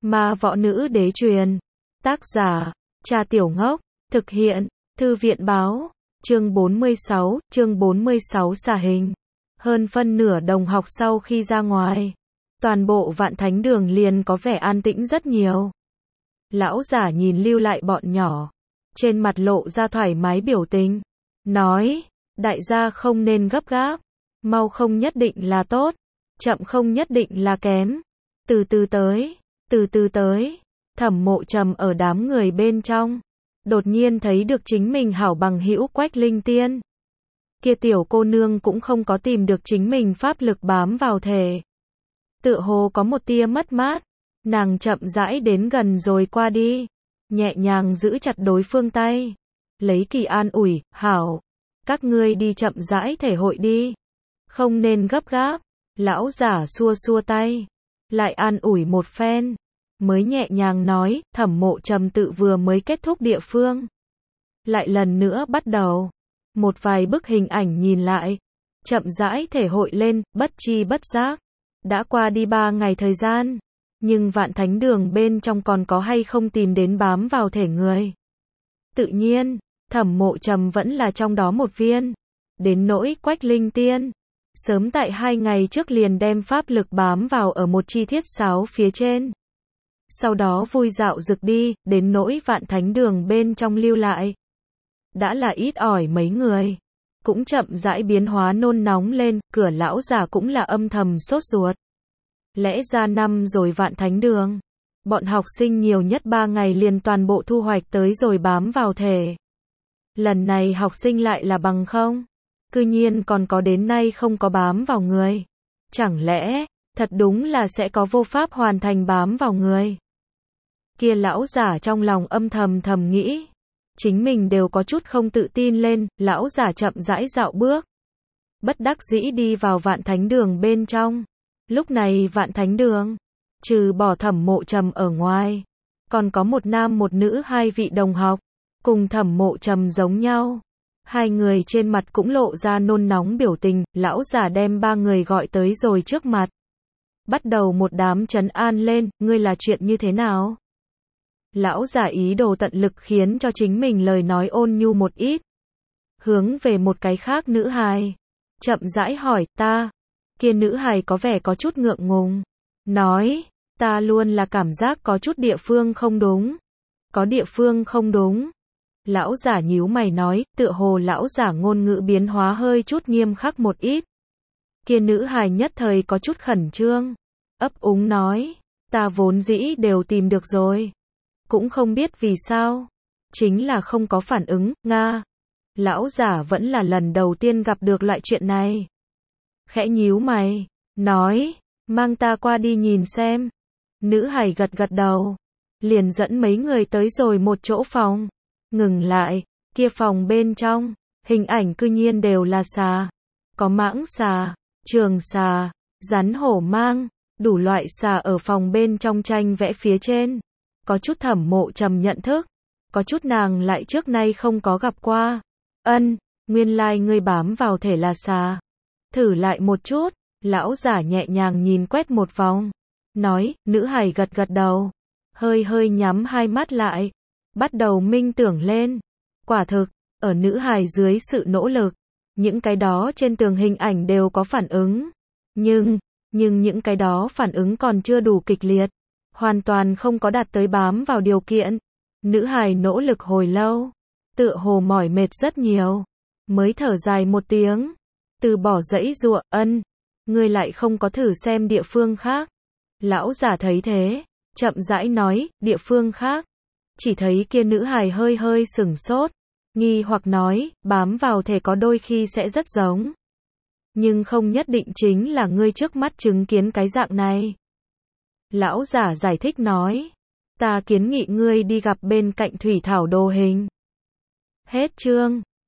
Ma võ nữ đế truyền. Tác giả, Cha Tiểu Ngốc. Thực hiện, Thư viện báo. Chương 46 xả hình. Hơn phân nửa đồng học sau khi ra ngoài, toàn bộ Vạn Thánh Đường liền có vẻ an tĩnh rất nhiều. Lão giả nhìn lưu lại bọn nhỏ, trên mặt lộ ra thoải mái biểu tình, nói, đại gia không nên gấp gáp, mau không nhất định là tốt, chậm không nhất định là kém, từ từ tới. Thẩm Mộ Trầm ở đám người bên trong, đột nhiên thấy được chính mình hảo bằng hữu Quách Linh Tiên. Kia tiểu cô nương cũng không có tìm được chính mình pháp lực bám vào thể. Tựa hồ có một tia mất mát, nàng chậm rãi đến gần rồi qua đi, nhẹ nhàng giữ chặt đối phương tay, lấy kỳ an ủi, hảo, các ngươi đi chậm rãi thể hội đi, không nên gấp gáp. Lão giả xua xua tay, lại an ủi một phen, mới nhẹ nhàng nói, Thẩm Mộ Trầm tự vừa mới kết thúc địa phương, lại lần nữa bắt đầu. Một vài bức hình ảnh nhìn lại, chậm rãi thể hội lên, bất chi bất giác đã qua đi 3 ngày thời gian, nhưng Vạn Thánh Đường bên trong còn có hay không tìm đến bám vào thể người. Tự nhiên, Thẩm Mộ Trầm vẫn là trong đó một viên. Đến nỗi Quách Linh Tiên, sớm tại 2 ngày trước liền đem pháp lực bám vào ở một chi thiết sáo phía trên. Sau đó vui dạo rực đi, đến nỗi Vạn Thánh Đường bên trong lưu lại, đã là ít ỏi mấy người, cũng chậm rãi biến hóa nôn nóng lên, cửa lão già cũng là âm thầm sốt ruột. Lẽ ra năm rồi Vạn Thánh Đường, bọn học sinh nhiều nhất 3 ngày liền toàn bộ thu hoạch tới rồi bám vào thể. Lần này học sinh lại là bằng không, cư nhiên còn có đến nay không có bám vào người. Chẳng lẽ, thật đúng là sẽ có vô pháp hoàn thành bám vào người. Kia lão giả trong lòng âm thầm nghĩ. Chính mình đều có chút không tự tin lên, lão giả chậm rãi dạo bước. Bất đắc dĩ đi vào Vạn Thánh Đường bên trong. Lúc này Vạn Thánh Đường, trừ bỏ Thẩm Mộ Trầm ở ngoài, còn có một nam một nữ 2 vị đồng học, cùng Thẩm Mộ Trầm giống nhau. 2 người trên mặt cũng lộ ra nôn nóng biểu tình, lão giả đem 3 người gọi tới rồi trước mặt. Bắt đầu một đám trấn an lên, ngươi là chuyện như thế nào? Lão giả ý đồ tận lực khiến cho chính mình lời nói ôn nhu một ít. Hướng về một cái khác nữ hài, chậm rãi hỏi, ta. Kia nữ hài có vẻ có chút ngượng ngùng, nói, ta luôn là cảm giác có chút địa phương không đúng. Có địa phương không đúng. Lão giả nhíu mày nói, tựa hồ lão giả ngôn ngữ biến hóa hơi chút nghiêm khắc một ít. Kia nữ hài nhất thời có chút khẩn trương, ấp úng nói, ta vốn dĩ đều tìm được rồi. Cũng không biết vì sao, chính là không có phản ứng, nga. Lão giả vẫn là lần đầu tiên gặp được loại chuyện này. Khẽ nhíu mày, nói, mang ta qua đi nhìn xem. Nữ hài gật gật đầu, liền dẫn mấy người tới rồi một chỗ phòng. Ngừng lại, kia phòng bên trong, hình ảnh cư nhiên đều là xà. Có mãng xà, trường xà, rắn hổ mang, đủ loại xà ở phòng bên trong tranh vẽ phía trên. Có chút Thẩm Mộ Trầm nhận thức, có chút nàng lại trước nay không có gặp qua. Nguyên lai ngươi bám vào thể là xà. Thử lại một chút, lão giả nhẹ nhàng nhìn quét một vòng, nói, nữ hài gật gật đầu, hơi nhắm 2 mắt lại, bắt đầu minh tưởng lên. Quả thực, ở nữ hài dưới sự nỗ lực, những cái đó trên tường hình ảnh đều có phản ứng. Nhưng những cái đó phản ứng còn chưa đủ kịch liệt. Hoàn toàn không có đạt tới bám vào điều kiện. Nữ hài nỗ lực hồi lâu, tựa hồ mỏi mệt rất nhiều, mới thở dài một tiếng, từ bỏ giãy giụa, ngươi lại không có thử xem địa phương khác. Lão giả thấy thế, chậm rãi nói, địa phương khác. Chỉ thấy kia nữ hài hơi sửng sốt, nghi hoặc nói, bám vào thể có đôi khi sẽ rất giống, nhưng không nhất định chính là ngươi trước mắt chứng kiến cái dạng này. Lão giả giải thích nói, ta kiến nghị ngươi đi gặp bên cạnh thủy thảo đồ hình. Hết chương.